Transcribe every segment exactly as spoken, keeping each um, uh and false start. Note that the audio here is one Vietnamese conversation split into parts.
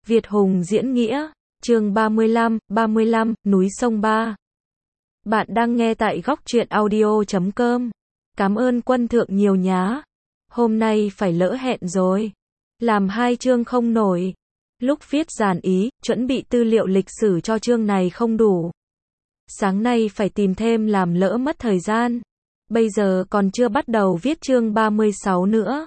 Việt Hùng diễn nghĩa, chương ba mươi lăm, ba mươi lăm, núi sông Ba. Bạn đang nghe tại góc truyện audio chấm com. Cảm ơn quân thượng nhiều nhá. Hôm nay phải lỡ hẹn rồi. Làm hai chương không nổi. Lúc viết dàn ý, chuẩn bị tư liệu lịch sử cho chương này không đủ. Sáng nay phải tìm thêm làm lỡ mất thời gian. Bây giờ còn chưa bắt đầu viết chương ba mươi sáu nữa.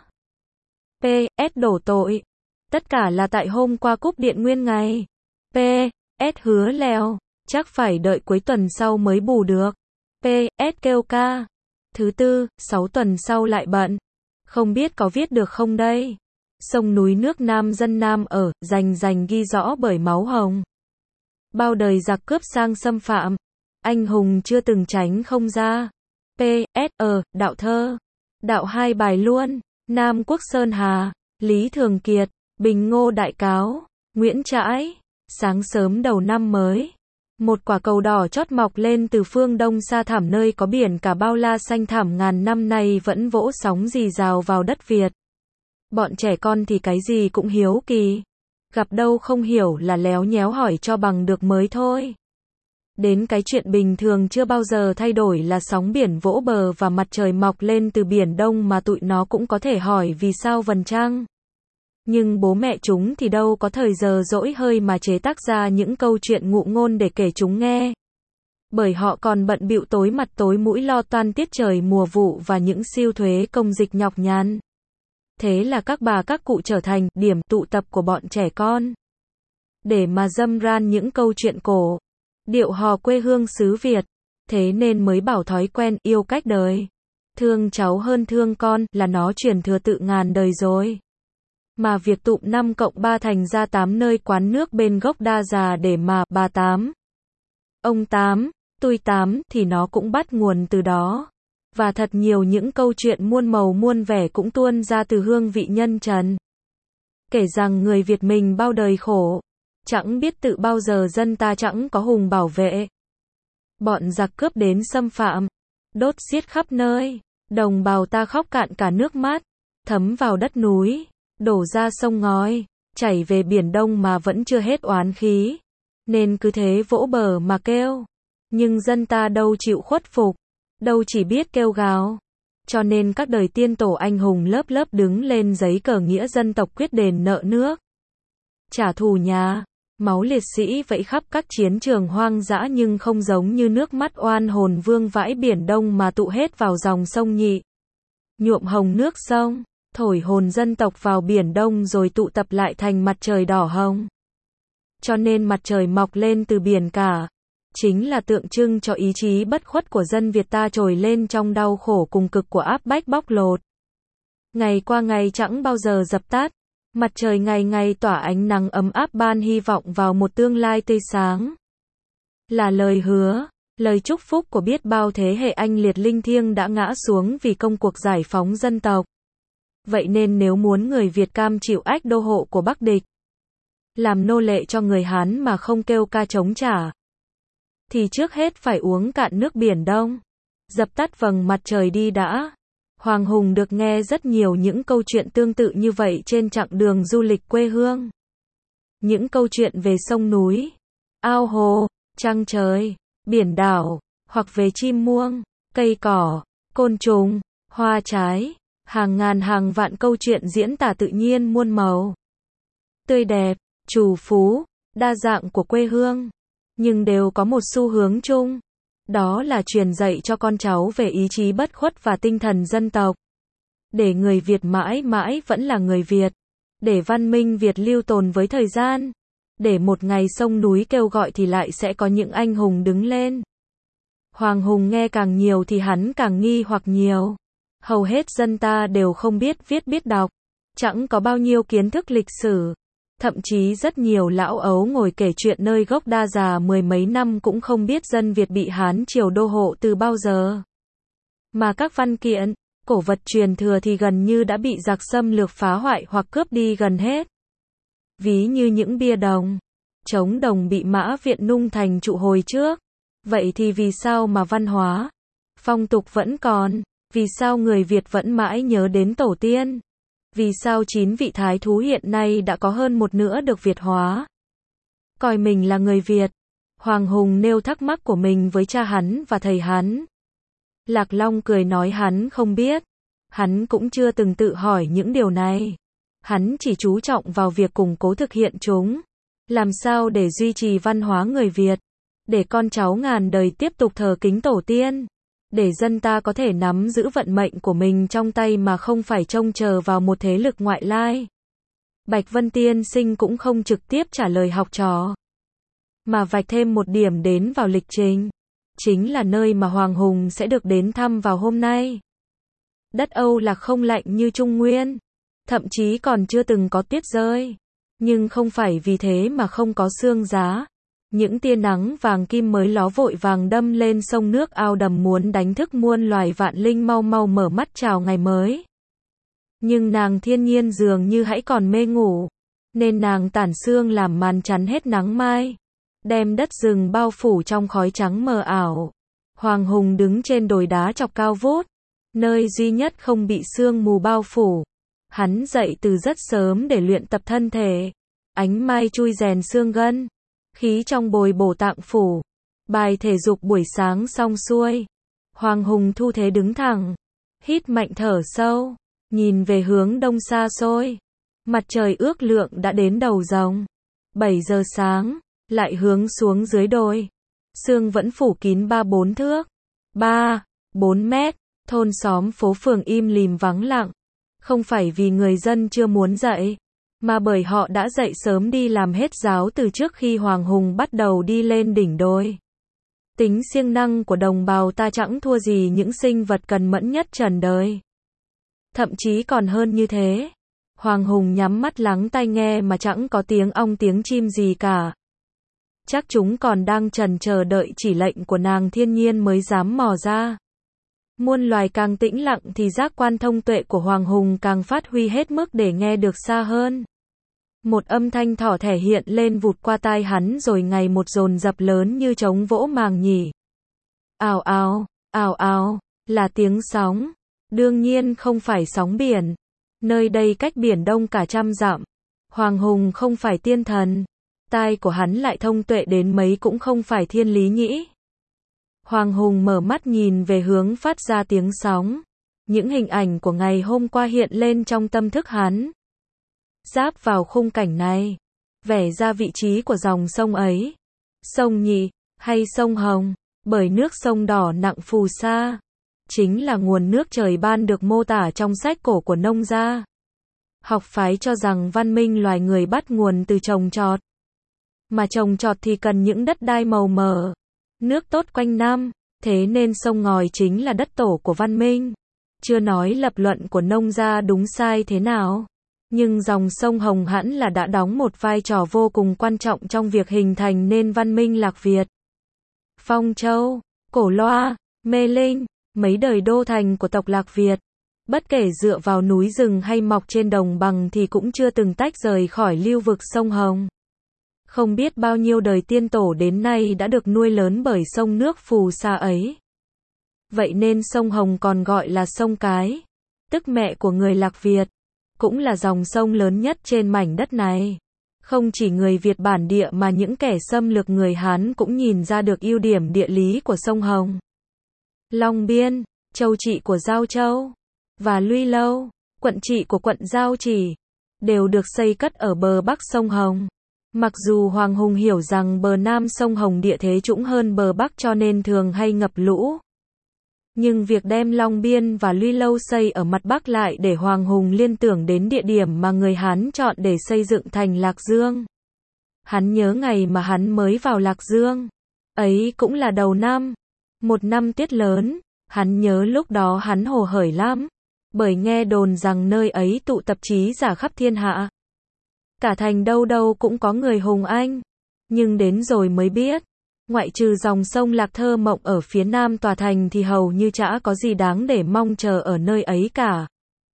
pê ét đổ tội. Tất cả là tại hôm qua cúp điện nguyên ngày. pê ét hứa lèo, chắc phải đợi cuối tuần sau mới bù được. pê ét kêu ca. Thứ tư, sáu tuần sau lại bận. Không biết có viết được không đây? Sông núi nước Nam dân Nam ở, rành rành ghi rõ bởi máu hồng. Bao đời giặc cướp sang xâm phạm. Anh hùng chưa từng tránh không ra. pê ét ờ, đạo thơ. Đạo hai bài luôn. Nam Quốc Sơn Hà, Lý Thường Kiệt, Bình Ngô Đại Cáo, Nguyễn Trãi. Sáng sớm đầu năm mới, một quả cầu đỏ chót mọc lên từ phương đông xa thẳm nơi có biển cả bao la xanh thẳm ngàn năm nay vẫn vỗ sóng rì rào vào đất Việt. Bọn trẻ con thì cái gì cũng hiếu kỳ. Gặp đâu không hiểu là léo nhéo hỏi cho bằng được mới thôi. Đến cái chuyện bình thường chưa bao giờ thay đổi là sóng biển vỗ bờ và mặt trời mọc lên từ biển đông mà tụi nó cũng có thể hỏi vì sao vầng trăng. Nhưng bố mẹ chúng thì đâu có thời giờ dỗi hơi mà chế tác ra những câu chuyện ngụ ngôn để kể chúng nghe. Bởi họ còn bận bịu tối mặt tối mũi lo toan tiết trời mùa vụ và những siêu thuế công dịch nhọc nhằn. Thế là các bà các cụ trở thành điểm tụ tập của bọn trẻ con. Để mà dâm ran những câu chuyện cổ, điệu hò quê hương xứ Việt. Thế nên mới bảo thói quen yêu cách đời. Thương cháu hơn thương con là nó truyền thừa tự ngàn đời rồi. Mà việc tụm năm cộng ba thành ra tám nơi quán nước bên gốc đa già để mà bà tám, ông tám, tôi tám thì nó cũng bắt nguồn từ đó. Và thật nhiều những câu chuyện muôn màu muôn vẻ cũng tuôn ra từ hương vị nhân trần. Kể rằng người Việt mình bao đời khổ, chẳng biết tự bao giờ dân ta chẳng có hùng bảo vệ. Bọn giặc cướp đến xâm phạm, đốt xiết khắp nơi, đồng bào ta khóc cạn cả nước mắt, thấm vào đất núi, đổ ra sông ngói, chảy về biển Đông mà vẫn chưa hết oán khí. Nên cứ thế vỗ bờ mà kêu. Nhưng dân ta đâu chịu khuất phục, đâu chỉ biết kêu gào. Cho nên các đời tiên tổ anh hùng lớp lớp đứng lên giấy cờ nghĩa dân tộc quyết đền nợ nước, trả thù nhà. Máu liệt sĩ vẫy khắp các chiến trường hoang dã nhưng không giống như nước mắt oan hồn vương vãi biển Đông mà tụ hết vào dòng sông Nhị. Nhuộm hồng nước sông, thổi hồn dân tộc vào biển Đông rồi tụ tập lại thành mặt trời đỏ hồng. Cho nên mặt trời mọc lên từ biển cả, chính là tượng trưng cho ý chí bất khuất của dân Việt ta trồi lên trong đau khổ cùng cực của áp bách bóc lột. Ngày qua ngày chẳng bao giờ dập tắt. Mặt trời ngày ngày tỏa ánh nắng ấm áp ban hy vọng vào một tương lai tươi sáng. Là lời hứa, lời chúc phúc của biết bao thế hệ anh liệt linh thiêng đã ngã xuống vì công cuộc giải phóng dân tộc. Vậy nên nếu muốn người Việt cam chịu ách đô hộ của Bắc địch, làm nô lệ cho người Hán mà không kêu ca chống trả, thì trước hết phải uống cạn nước biển Đông, dập tắt vầng mặt trời đi đã. Hoàng Hùng được nghe rất nhiều những câu chuyện tương tự như vậy trên chặng đường du lịch quê hương. Những câu chuyện về sông núi, ao hồ, trăng trời, biển đảo, hoặc về chim muông, cây cỏ, côn trùng, hoa trái, hàng ngàn hàng vạn câu chuyện diễn tả tự nhiên muôn màu, tươi đẹp, trù phú, đa dạng của quê hương. Nhưng đều có một xu hướng chung. Đó là truyền dạy cho con cháu về ý chí bất khuất và tinh thần dân tộc. Để người Việt mãi mãi vẫn là người Việt. Để văn minh Việt lưu tồn với thời gian. Để một ngày sông núi kêu gọi thì lại sẽ có những anh hùng đứng lên. Hoàng Hùng nghe càng nhiều thì hắn càng nghi hoặc nhiều. Hầu hết dân ta đều không biết viết biết đọc. Chẳng có bao nhiêu kiến thức lịch sử. Thậm chí rất nhiều lão ấu ngồi kể chuyện nơi gốc đa già mười mấy năm cũng không biết dân Việt bị Hán triều đô hộ từ bao giờ. Mà các văn kiện, cổ vật truyền thừa thì gần như đã bị giặc xâm lược phá hoại hoặc cướp đi gần hết. Ví như những bia đồng, trống đồng bị Mã Viện nung thành trụ hồi trước. Vậy thì vì sao mà văn hóa, phong tục vẫn còn? Vì sao người Việt vẫn mãi nhớ đến tổ tiên? Vì sao chín vị thái thú hiện nay đã có hơn một nửa được Việt hóa? Coi mình là người Việt. Hoàng Hùng nêu thắc mắc của mình với cha hắn và thầy hắn. Lạc Long cười nói hắn không biết. Hắn cũng chưa từng tự hỏi những điều này. Hắn chỉ chú trọng vào việc củng cố thực hiện chúng. Làm sao để duy trì văn hóa người Việt. Để con cháu ngàn đời tiếp tục thờ kính tổ tiên. Để dân ta có thể nắm giữ vận mệnh của mình trong tay mà không phải trông chờ vào một thế lực ngoại lai. Bạch Vân Tiên Sinh cũng không trực tiếp trả lời học trò, mà vạch thêm một điểm đến vào lịch trình. Chính là nơi mà Hoàng Hùng sẽ được đến thăm vào hôm nay. Đất Âu Lạc không lạnh như Trung Nguyên. Thậm chí còn chưa từng có tuyết rơi. Nhưng không phải vì thế mà không có sương giá. Những tia nắng vàng kim mới ló vội vàng đâm lên sông nước ao đầm muốn đánh thức muôn loài vạn linh mau mau mở mắt chào ngày mới. Nhưng nàng thiên nhiên dường như hãy còn mê ngủ. Nên nàng tản sương làm màn chắn hết nắng mai. Đem đất rừng bao phủ trong khói trắng mờ ảo. Hoàng Hùng đứng trên đồi đá chọc cao vút. Nơi duy nhất không bị sương mù bao phủ. Hắn dậy từ rất sớm để luyện tập thân thể. Ánh mai chui rèn xương gân. Khí trong bồi bổ tạng phủ. Bài thể dục buổi sáng xong xuôi. Hoàng Hùng thu thế đứng thẳng. Hít mạnh thở sâu. Nhìn về hướng đông xa xôi. Mặt trời ước lượng đã đến đầu rồng. bảy giờ sáng. Lại hướng xuống dưới đồi. Sương vẫn phủ kín ba bốn thước. ba, bốn mét. Thôn xóm phố phường im lìm vắng lặng. Không phải vì người dân chưa muốn dậy. Mà bởi họ đã dậy sớm đi làm hết giáo từ trước khi Hoàng Hùng bắt đầu đi lên đỉnh đồi. Tính siêng năng của đồng bào ta chẳng thua gì những sinh vật cần mẫn nhất trần đời. Thậm chí còn hơn như thế. Hoàng Hùng nhắm mắt lắng tai nghe mà chẳng có tiếng ong tiếng chim gì cả. Chắc chúng còn đang trần chờ đợi chỉ lệnh của nàng thiên nhiên mới dám mò ra. Muôn loài càng tĩnh lặng thì giác quan thông tuệ của Hoàng Hùng càng phát huy hết mức để nghe được xa hơn. Một âm thanh thỏ thẻ hiện lên vụt qua tai hắn rồi ngày một dồn dập lớn như trống vỗ màng nhỉ. Ào ào, ào ào, là tiếng sóng. Đương nhiên không phải sóng biển. Nơi đây cách biển đông cả trăm dặm. Hoàng Hùng không phải tiên thần. Tai của hắn lại thông tuệ đến mấy cũng không phải thiên lý nhĩ. Hoàng Hùng mở mắt nhìn về hướng phát ra tiếng sóng. Những hình ảnh của ngày hôm qua hiện lên trong tâm thức hắn. Giáp vào khung cảnh này. Vẽ ra vị trí của dòng sông ấy. Sông Nhị, hay sông Hồng. Bởi nước sông đỏ nặng phù sa. Chính là nguồn nước trời ban được mô tả trong sách cổ của nông gia. Học phái cho rằng văn minh loài người bắt nguồn từ trồng trọt. Mà trồng trọt thì cần những đất đai màu mỡ. Nước tốt quanh năm. Thế nên sông ngòi chính là đất tổ của văn minh. Chưa nói lập luận của nông gia đúng sai thế nào. Nhưng dòng sông Hồng hẳn là đã đóng một vai trò vô cùng quan trọng trong việc hình thành nên văn minh Lạc Việt. Phong Châu, Cổ Loa, Mê Linh, mấy đời đô thành của tộc Lạc Việt. Bất kể dựa vào núi rừng hay mọc trên đồng bằng thì cũng chưa từng tách rời khỏi lưu vực sông Hồng. Không biết bao nhiêu đời tiên tổ đến nay đã được nuôi lớn bởi sông nước phù sa ấy. Vậy nên sông Hồng còn gọi là sông Cái, tức mẹ của người Lạc Việt, cũng là dòng sông lớn nhất trên mảnh đất này. Không chỉ người Việt bản địa mà những kẻ xâm lược người Hán cũng nhìn ra được ưu điểm địa lý của sông Hồng. Long Biên, châu trị của Giao Châu, và Luy Lâu, quận trị của quận Giao Chỉ, đều được xây cất ở bờ bắc sông Hồng. Mặc dù Hoàng Hùng hiểu rằng bờ nam sông Hồng địa thế trũng hơn bờ bắc cho nên thường hay ngập lũ. Nhưng việc đem Long Biên và Luy Lâu xây ở mặt bắc lại để Hoàng Hùng liên tưởng đến địa điểm mà người Hán chọn để xây dựng thành Lạc Dương. Hắn nhớ ngày mà hắn mới vào Lạc Dương. Ấy cũng là đầu năm. Một năm tuyết lớn. Hắn nhớ lúc đó hắn hồ hởi lắm. Bởi nghe đồn rằng nơi ấy tụ tập trí giả khắp thiên hạ. Cả thành đâu đâu cũng có người hùng anh. Nhưng đến rồi mới biết. Ngoại trừ dòng sông Lạc thơ mộng ở phía nam tòa thành thì hầu như chả có gì đáng để mong chờ ở nơi ấy cả.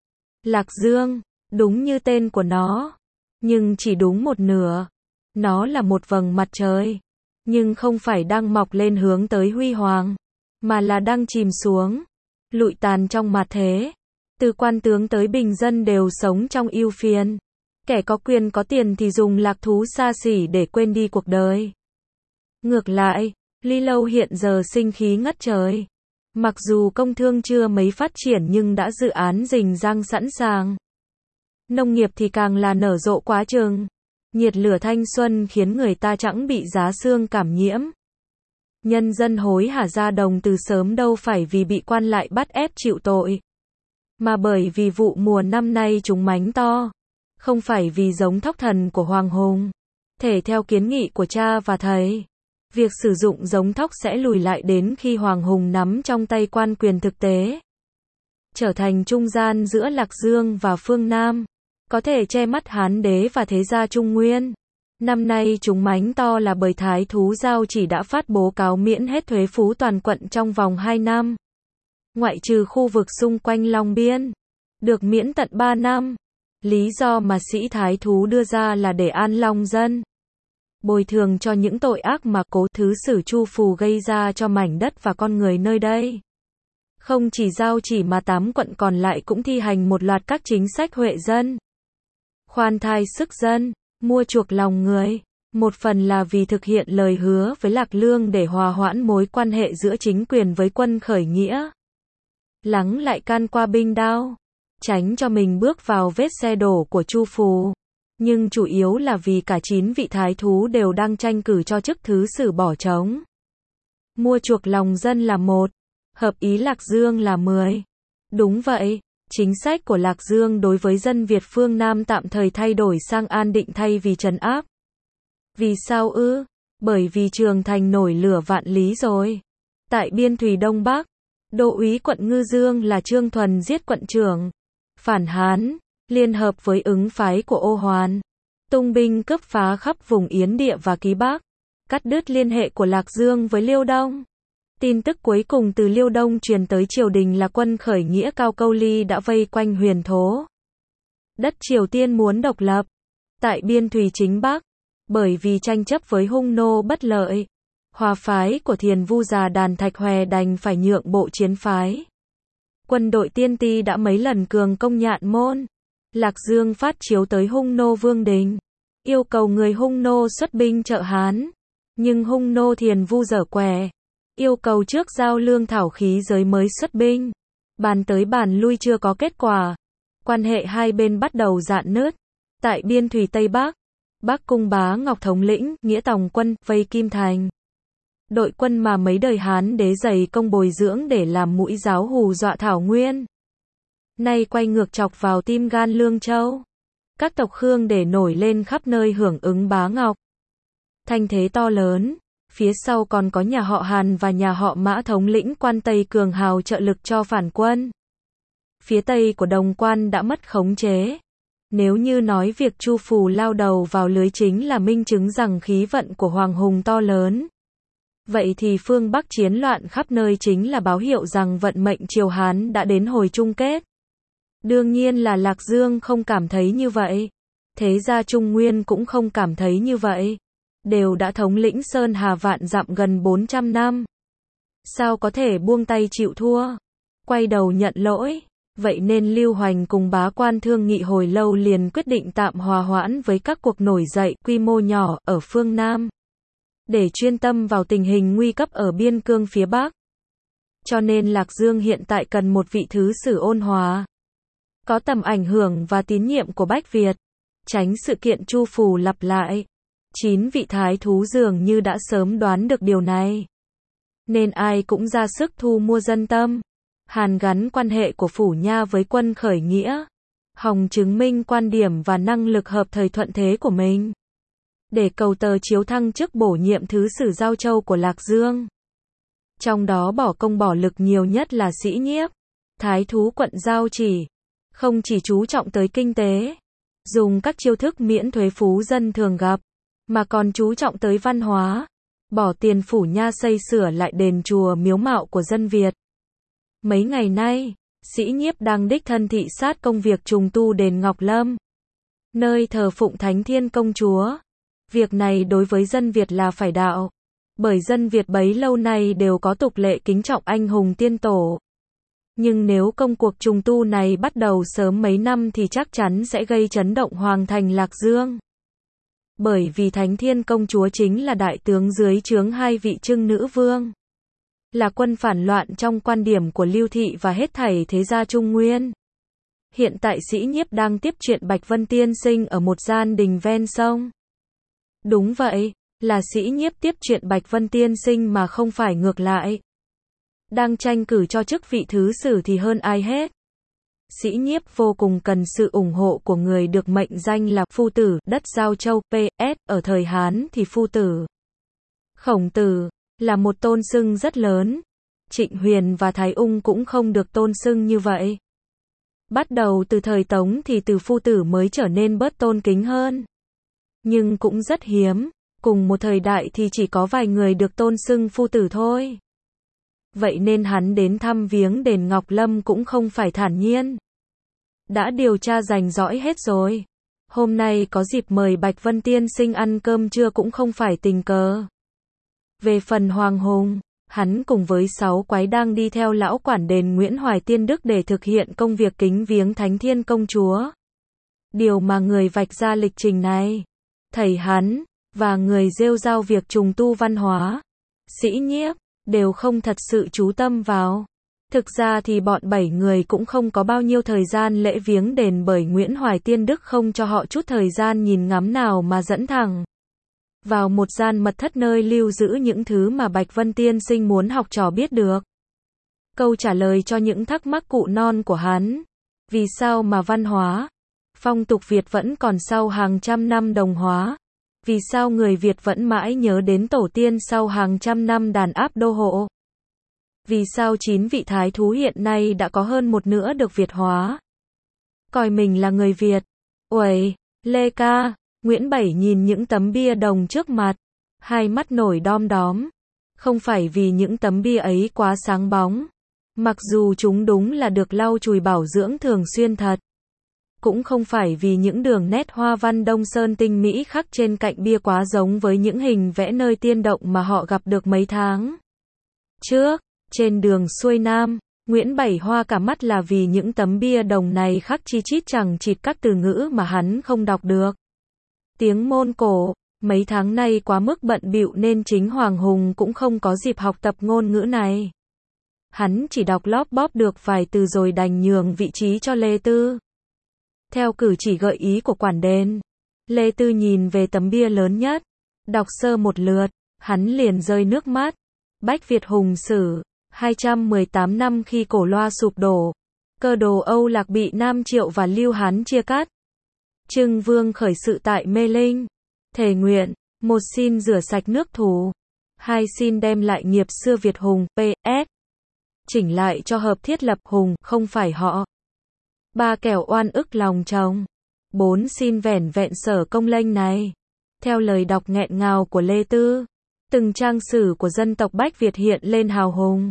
Lạc Dương, đúng như tên của nó. Nhưng chỉ đúng một nửa. Nó là một vầng mặt trời. Nhưng không phải đang mọc lên hướng tới huy hoàng. Mà là đang chìm xuống. Lụi tàn trong mặt thế. Từ quan tướng tới bình dân đều sống trong ưu phiền. Kẻ có quyền có tiền thì dùng lạc thú xa xỉ để quên đi cuộc đời. Ngược lại, Ly Lâu hiện giờ sinh khí ngất trời. Mặc dù công thương chưa mấy phát triển nhưng đã dự án rình rang sẵn sàng. Nông nghiệp thì càng là nở rộ quá chừng. Nhiệt lửa thanh xuân khiến người ta chẳng bị giá xương cảm nhiễm. Nhân dân hối hả ra đồng từ sớm đâu phải vì bị quan lại bắt ép chịu tội. Mà bởi vì vụ mùa năm nay chúng mánh to. Không phải vì giống thóc thần của Hoàng Hùng. Thể theo kiến nghị của cha và thầy. Việc sử dụng giống thóc sẽ lùi lại đến khi Hoàng Hùng nắm trong tay quan quyền thực tế. Trở thành trung gian giữa Lạc Dương và phương Nam. Có thể che mắt Hán đế và thế gia Trung Nguyên. Năm nay chúng mánh to là bởi Thái thú Giao Chỉ đã phát bố cáo miễn hết thuế phú toàn quận trong vòng hai năm. Ngoại trừ khu vực xung quanh Long Biên. Được miễn tận ba năm. Lý do mà sĩ Thái thú đưa ra là để an lòng dân. Bồi thường cho những tội ác mà Cố Thứ Sử Chu Phù gây ra cho mảnh đất và con người nơi đây. Không chỉ Giao Chỉ mà tám quận còn lại cũng thi hành một loạt các chính sách huệ dân. Khoan thai sức dân, mua chuộc lòng người. Một phần là vì thực hiện lời hứa với Lạc Lương để hòa hoãn mối quan hệ giữa chính quyền với quân khởi nghĩa. Lắng lại can qua binh đao. Tránh cho mình bước vào vết xe đổ của Chu Phù. Nhưng chủ yếu là vì cả chín vị thái thú đều đang tranh cử cho chức thứ sử bỏ trống. Mua chuộc lòng dân là một, hợp ý Lạc Dương là mười. Đúng vậy, chính sách của Lạc Dương đối với dân Việt phương Nam tạm thời thay đổi sang an định thay vì trấn áp. Vì sao ư? Bởi vì Trường Thành nổi lửa vạn lý rồi. Tại biên thùy Đông Bắc, đô úy quận Ngư Dương là Trương Thuần giết quận trưởng. Phản Hán, liên hợp với ứng phái của Ô Hoàn. Tung binh cướp phá khắp vùng Yến Địa và Ký Bắc. Cắt đứt liên hệ của Lạc Dương với Liêu Đông. Tin tức cuối cùng từ Liêu Đông truyền tới triều đình là quân khởi nghĩa Cao Câu Ly đã vây quanh Huyền Thố. Đất Triều Tiên muốn độc lập. Tại biên thùy chính Bắc. Bởi vì tranh chấp với hung nô bất lợi. Hòa phái của Thiền Vu già Đàn Thạch Hòe đành phải nhượng bộ chiến phái. Quân đội Tiên Ti đã mấy lần cường công Nhạn Môn. Lạc Dương phát chiếu tới hung nô Vương Đình. Yêu cầu người hung nô xuất binh trợ Hán. Nhưng hung nô Thiền Vu dở quẻ. Yêu cầu trước giao lương thảo khí giới mới xuất binh. Bàn tới bàn lui chưa có kết quả. Quan hệ hai bên bắt đầu rạn nứt. Tại biên thùy Tây Bắc. Bắc Cung Bá Ngọc thống lĩnh, nghĩa tòng quân, vây Kim Thành. Đội quân mà mấy đời Hán đế dày công bồi dưỡng để làm mũi giáo hù dọa Thảo Nguyên. Nay quay ngược chọc vào tim gan Lương Châu. Các tộc Khương để nổi lên khắp nơi hưởng ứng Bá Ngọc. Thanh thế to lớn. Phía sau còn có nhà họ Hàn và nhà họ Mã thống lĩnh quan Tây cường hào trợ lực cho phản quân. Phía Tây của Đồng Quan đã mất khống chế. Nếu như nói việc Chu Phù lao đầu vào lưới chính là minh chứng rằng khí vận của Hoàng Hùng to lớn. Vậy thì phương Bắc chiến loạn khắp nơi chính là báo hiệu rằng vận mệnh triều Hán đã đến hồi chung kết. Đương nhiên là Lạc Dương không cảm thấy như vậy. Thế gia Trung Nguyên cũng không cảm thấy như vậy. Đều đã thống lĩnh Sơn Hà vạn dặm gần bốn trăm năm. Sao có thể buông tay chịu thua? Quay đầu nhận lỗi. Vậy nên Lưu Hoành cùng Bá Quan thương nghị hồi lâu liền quyết định tạm hòa hoãn với các cuộc nổi dậy quy mô nhỏ ở phương Nam. Để chuyên tâm vào tình hình nguy cấp ở biên cương phía Bắc. Cho nên Lạc Dương hiện tại cần một vị thứ sử ôn hòa. Có tầm ảnh hưởng và tín nhiệm của Bách Việt. Tránh sự kiện Chu Phù lặp lại. Chín vị thái thú dường như đã sớm đoán được điều này. Nên ai cũng ra sức thu mua dân tâm. Hàn gắn quan hệ của Phủ Nha với quân khởi nghĩa. Hòng chứng minh quan điểm và năng lực hợp thời thuận thế của mình. Để cầu tờ chiếu thăng chức bổ nhiệm thứ sử Giao Châu của Lạc Dương. Trong đó bỏ công bỏ lực nhiều nhất là Sĩ Nhiếp. Thái thú quận Giao Chỉ. Không chỉ chú trọng tới kinh tế. Dùng các chiêu thức miễn thuế phú dân thường gặp. Mà còn chú trọng tới văn hóa. Bỏ tiền Phủ Nha xây sửa lại đền chùa miếu mạo của dân Việt. Mấy ngày nay, Sĩ Nhiếp đang đích thân thị sát công việc trùng tu đền Ngọc Lâm. Nơi thờ phụng Thánh Thiên Công Chúa. Việc này đối với dân Việt là phải đạo. Bởi dân Việt bấy lâu nay đều có tục lệ kính trọng anh hùng tiên tổ. Nhưng nếu công cuộc trùng tu này bắt đầu sớm mấy năm thì chắc chắn sẽ gây chấn động hoàng thành Lạc Dương. Bởi vì Thánh Thiên Công Chúa chính là đại tướng dưới trướng hai vị Trưng Nữ Vương. Là quân phản loạn trong quan điểm của Lưu Thị và hết thảy thế gia Trung Nguyên. Hiện tại Sĩ Nhiếp đang tiếp chuyện Bạch Vân Tiên Sinh ở một gian đình ven sông. Đúng vậy, là Sĩ Nhiếp tiếp chuyện Bạch Vân Tiên Sinh mà không phải ngược lại. Đang tranh cử cho chức vị thứ sử thì hơn ai hết. Sĩ Nhiếp vô cùng cần sự ủng hộ của người được mệnh danh là Phu Tử đất Giao Châu, pê ét, ở thời Hán thì Phu Tử Khổng Tử là một tôn xưng rất lớn. Trịnh Huyền và Thái Ung cũng không được tôn xưng như vậy. Bắt đầu từ thời Tống thì từ Phu Tử mới trở nên bớt tôn kính hơn. Nhưng cũng rất hiếm, cùng một thời đại thì chỉ có vài người được tôn xưng Phu Tử thôi. Vậy nên hắn đến thăm viếng đền Ngọc Lâm cũng không phải thản nhiên. Đã điều tra rành rõi hết rồi. Hôm nay có dịp mời Bạch Vân Tiên Sinh ăn cơm trưa cũng không phải tình cờ. Về phần Hoàng Hùng, hắn cùng với sáu quái đang đi theo lão quản đền Nguyễn Hoài Tiên Đức để thực hiện công việc kính viếng Thánh Thiên Công Chúa. Điều mà người vạch ra lịch trình này, thầy hắn, và người rêu rao việc trùng tu văn hóa, Sĩ Nhiếp, đều không thật sự chú tâm vào. Thực ra thì bọn bảy người cũng không có bao nhiêu thời gian lễ viếng đền bởi Nguyễn Hoài Tiên Đức không cho họ chút thời gian nhìn ngắm nào mà dẫn thẳng vào một gian mật thất nơi lưu giữ những thứ mà Bạch Vân Tiên Sinh muốn học trò biết được. Câu trả lời cho những thắc mắc cụ non của hắn. Vì sao mà văn hóa, phong tục Việt vẫn còn sau hàng trăm năm đồng hóa? Vì sao người Việt vẫn mãi nhớ đến tổ tiên sau hàng trăm năm đàn áp đô hộ? Vì sao chín vị thái thú hiện nay đã có hơn một nửa được Việt hóa? Coi mình là người Việt. Uầy, Lê ca, Nguyễn Bảy nhìn những tấm bia đồng trước mặt, hai mắt nổi đom đóm. Không phải vì những tấm bia ấy quá sáng bóng, mặc dù chúng đúng là được lau chùi bảo dưỡng thường xuyên thật. Cũng không phải vì những đường nét hoa văn Đông Sơn tinh mỹ khắc trên cạnh bia quá giống với những hình vẽ nơi tiên động mà họ gặp được mấy tháng trước. Trên đường xuôi Nam, Nguyễn Bảy hoa cả mắt là vì những tấm bia đồng này khắc chi chít chẳng chịt các từ ngữ mà hắn không đọc được. Tiếng Môn Cổ, mấy tháng nay quá mức bận bịu nên chính Hoàng Hùng cũng không có dịp học tập ngôn ngữ này. Hắn chỉ đọc lóp bóp được vài từ rồi đành nhường vị trí cho Lê Tư. Theo cử chỉ gợi ý của quản đền, Lê Tư nhìn về tấm bia lớn nhất, đọc sơ một lượt, hắn liền rơi nước mắt. Bách Việt Hùng Sử, hai trăm mười tám năm khi Cổ Loa sụp đổ, cơ đồ Âu Lạc bị Nam Triệu và Lưu Hán chia cắt. Trưng Vương khởi sự tại Mê Linh, thề nguyện, một xin rửa sạch nước thù, hai xin đem lại nghiệp xưa Việt Hùng, pê ét. Chỉnh lại cho hợp thiết lập Hùng, không phải họ. Ba kẻo oan ức lòng chồng. Bốn xin vẻn vẹn sở công lênh này. Theo lời đọc nghẹn ngào của Lê Tư, từng trang sử của dân tộc Bách Việt hiện lên hào hùng,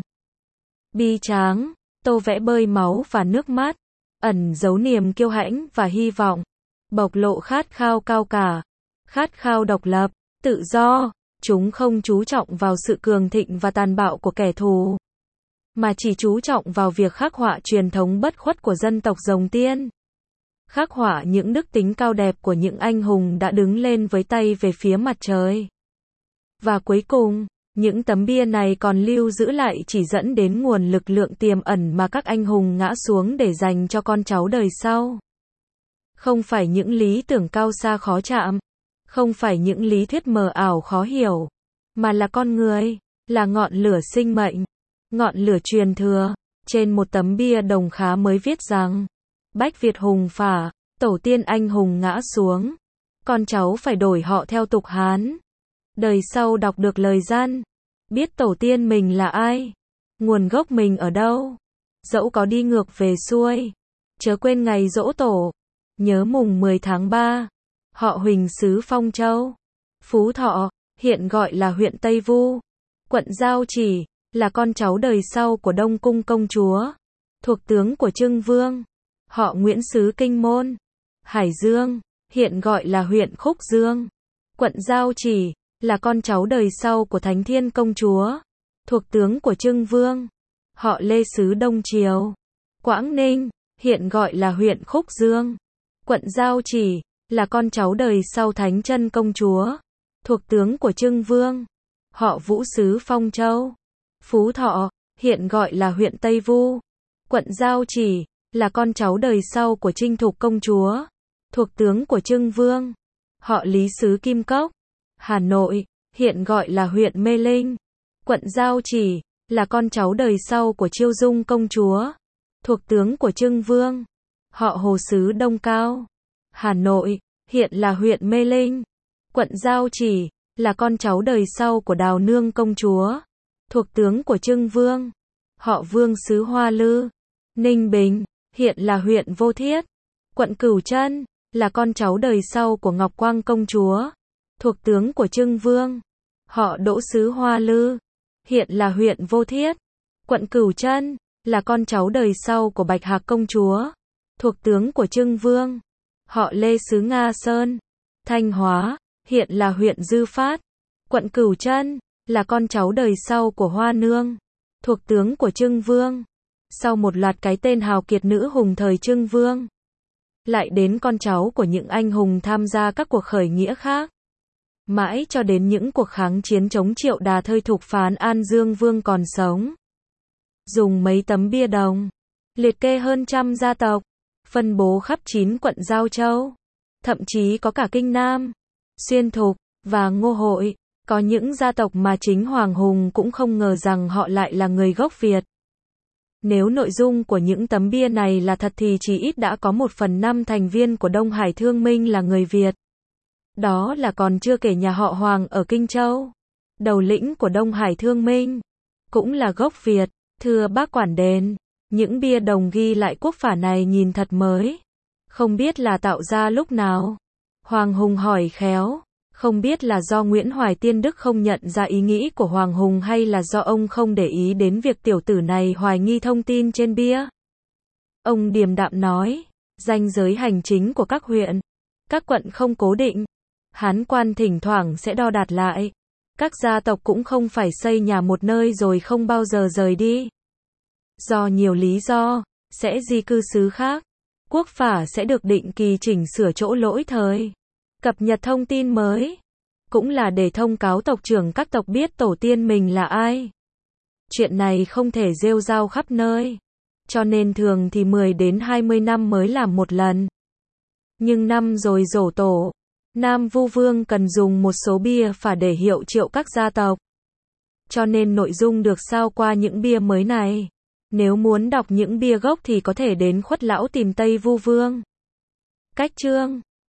bi tráng, tô vẽ bơi máu và nước mắt, ẩn giấu niềm kiêu hãnh và hy vọng, bộc lộ khát khao cao cả, khát khao độc lập, tự do. Chúng không chú trọng vào sự cường thịnh và tàn bạo của kẻ thù, mà chỉ chú trọng vào việc khắc họa truyền thống bất khuất của dân tộc Rồng Tiên. Khắc họa những đức tính cao đẹp của những anh hùng đã đứng lên với tay về phía mặt trời. Và cuối cùng, những tấm bia này còn lưu giữ lại chỉ dẫn đến nguồn lực lượng tiềm ẩn mà các anh hùng ngã xuống để dành cho con cháu đời sau. Không phải những lý tưởng cao xa khó chạm, không phải những lý thuyết mờ ảo khó hiểu, mà là con người, là ngọn lửa sinh mệnh, ngọn lửa truyền thừa. Trên một tấm bia đồng khá mới viết rằng, Bách Việt Hùng phả, tổ tiên anh hùng ngã xuống, con cháu phải đổi họ theo tục Hán. Đời sau đọc được lời gian, biết tổ tiên mình là ai, nguồn gốc mình ở đâu. Dẫu có đi ngược về xuôi, chớ quên ngày giỗ tổ, nhớ mùng mười tháng ba, họ Huỳnh xứ Phong Châu, Phú Thọ, hiện gọi là huyện Tây Vu, quận Giao Chỉ, là con cháu đời sau của Đông Cung công chúa, thuộc tướng của Trưng Vương, họ Nguyễn xứ Kinh Môn, Hải Dương, hiện gọi là huyện Khúc Dương, quận Giao Chỉ, là con cháu đời sau của Thánh Thiên công chúa, thuộc tướng của Trưng Vương, họ Lê xứ Đông Triều. Quảng Ninh, hiện gọi là huyện Khúc Dương. Quận Giao Chỉ, là con cháu đời sau Thánh Chân công chúa, thuộc tướng của Trưng Vương. Họ Vũ xứ Phong Châu. Phú Thọ, hiện gọi là huyện Tây Vu. Quận Giao Chỉ, là con cháu đời sau của Trinh Thục công chúa, thuộc tướng của Trưng Vương. Họ Lý xứ Kim Cốc. Hà Nội, hiện gọi là huyện Mê Linh. Quận Giao Chỉ, là con cháu đời sau của Chiêu Dung công chúa, thuộc tướng của Trưng Vương. Họ Hồ xứ Đông Cao. Hà Nội, hiện là huyện Mê Linh. Quận Giao Chỉ, là con cháu đời sau của Đào Nương công chúa, thuộc tướng của Trưng Vương. Họ Vương xứ Hoa Lư. Ninh Bình, hiện là huyện Vô Thiết. Quận Cửu Chân, là con cháu đời sau của Ngọc Quang công chúa, thuộc tướng của Trưng Vương. Họ Đỗ xứ Hoa Lư, hiện là huyện Vô Thiết. Quận Cửu Chân, là con cháu đời sau của Bạch Hạc công chúa, thuộc tướng của Trưng Vương. Họ Lê xứ Nga Sơn. Thanh Hóa, hiện là huyện Dư Phát. Quận Cửu Chân, là con cháu đời sau của Hoa Nương, thuộc tướng của Trưng Vương. Sau một loạt cái tên hào kiệt nữ hùng thời Trưng Vương, lại đến con cháu của những anh hùng tham gia các cuộc khởi nghĩa khác. Mãi cho đến những cuộc kháng chiến chống Triệu Đà Thơi Thục phán An Dương Vương còn sống. Dùng mấy tấm bia đồng, liệt kê hơn trăm gia tộc, phân bố khắp chín quận Giao Châu. Thậm chí có cả Kinh Nam, Xuyên Thục, và Ngô Hội. Có những gia tộc mà chính Hoàng Hùng cũng không ngờ rằng họ lại là người gốc Việt. Nếu nội dung của những tấm bia này là thật thì chỉ ít đã có một phần năm thành viên của Đông Hải Thương Minh là người Việt. Đó là còn chưa kể nhà họ Hoàng ở Kinh Châu, đầu lĩnh của Đông Hải Thương Minh, cũng là gốc Việt. Thưa bác quản đền, những bia đồng ghi lại quốc phả này nhìn thật mới. Không biết là tạo ra lúc nào? Hoàng Hùng hỏi khéo. Không biết là do Nguyễn Hoài Tiên Đức không nhận ra ý nghĩ của Hoàng Hùng hay là do ông không để ý đến việc tiểu tử này hoài nghi thông tin trên bia. Ông điềm đạm nói, ranh giới hành chính của các huyện, các quận không cố định. Hán quan thỉnh thoảng sẽ đo đạc lại. Các gia tộc cũng không phải xây nhà một nơi rồi không bao giờ rời đi. Do nhiều lý do, sẽ di cư xứ khác. Quốc phả sẽ được định kỳ chỉnh sửa chỗ lỗi thời. Cập nhật thông tin mới, cũng là để thông cáo tộc trưởng các tộc biết tổ tiên mình là ai. Chuyện này không thể rêu rao khắp nơi, cho nên thường thì mười đến hai mươi năm mới làm một lần. Nhưng năm rồi giổ tổ, Nam Vu Vương cần dùng một số bia phả để hiệu triệu các gia tộc. Cho nên nội dung được sao qua những bia mới này. Nếu muốn đọc những bia gốc thì có thể đến Khuất Lão tìm Tây Vu Vương. Cách chương